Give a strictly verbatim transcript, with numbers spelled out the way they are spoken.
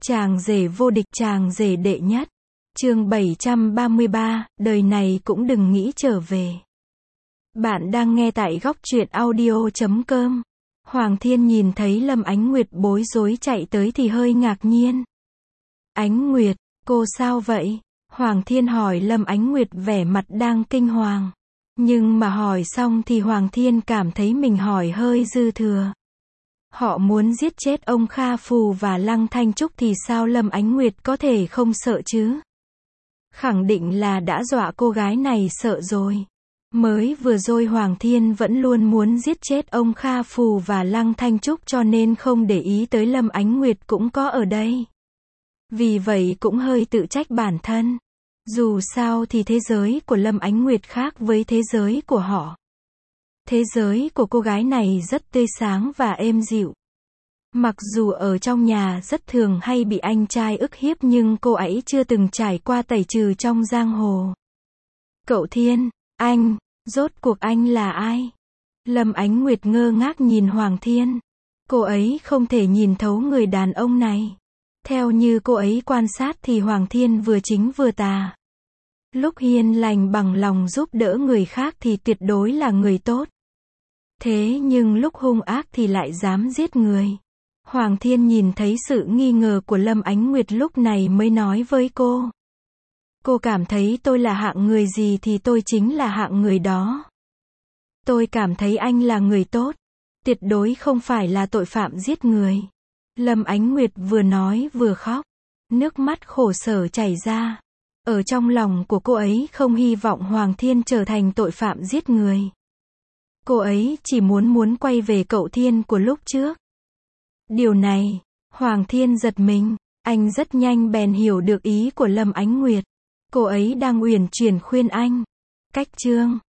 Chàng rể vô địch, chàng rể đệ nhất. Chương bảy trăm ba mươi ba, đời này cũng đừng nghĩ trở về. Bạn đang nghe tại góc truyện audio chấm com. Hoàng Thiên nhìn thấy Lâm Ánh Nguyệt bối rối chạy tới thì hơi ngạc nhiên. Ánh Nguyệt, cô sao vậy? Hoàng Thiên hỏi Lâm Ánh Nguyệt vẻ mặt đang kinh hoàng. Nhưng mà hỏi xong thì Hoàng Thiên cảm thấy mình hỏi hơi dư thừa. Họ muốn giết chết ông Kha Phù và Lăng Thanh Trúc thì sao Lâm Ánh Nguyệt có thể không sợ chứ? Khẳng định là đã dọa cô gái này sợ rồi. Mới vừa rồi Hoàng Thiên vẫn luôn muốn giết chết ông Kha Phù và Lăng Thanh Trúc cho nên không để ý tới Lâm Ánh Nguyệt cũng có ở đây. Vì vậy cũng hơi tự trách bản thân. Dù sao thì thế giới của Lâm Ánh Nguyệt khác với thế giới của họ. Thế giới của cô gái này rất tươi sáng và êm dịu. Mặc dù ở trong nhà rất thường hay bị anh trai ức hiếp nhưng cô ấy chưa từng trải qua tẩy trừ trong giang hồ. Cậu Thiên, anh, rốt cuộc anh là ai? Lâm Ánh Nguyệt ngơ ngác nhìn Hoàng Thiên. Cô ấy không thể nhìn thấu người đàn ông này. Theo như cô ấy quan sát thì Hoàng Thiên vừa chính vừa tà. Lúc hiền lành bằng lòng giúp đỡ người khác thì tuyệt đối là người tốt. Thế nhưng lúc hung ác thì lại dám giết người. Hoàng Thiên nhìn thấy sự nghi ngờ của Lâm Ánh Nguyệt lúc này mới nói với cô. Cô cảm thấy tôi là hạng người gì thì tôi chính là hạng người đó. Tôi cảm thấy anh là người tốt. Tuyệt đối không phải là tội phạm giết người. Lâm Ánh Nguyệt vừa nói vừa khóc. Nước mắt khổ sở chảy ra. Ở trong lòng của cô ấy không hy vọng Hoàng Thiên trở thành tội phạm giết người. Cô ấy chỉ muốn muốn quay về cậu Thiên của lúc trước. Điều này, Hoàng Thiên giật mình, anh rất nhanh bèn hiểu được ý của Lâm Ánh Nguyệt. Cô ấy đang uyển chuyển khuyên anh. Cách chương